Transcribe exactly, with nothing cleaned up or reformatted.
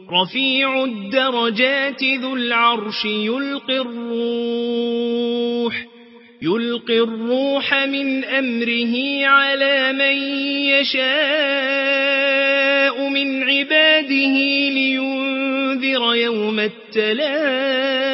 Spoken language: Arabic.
رفيع الدرجات ذو العرش يلقي الروح يلقي الروح من أمره على من يشاء من عباده لينذر يوم التلاق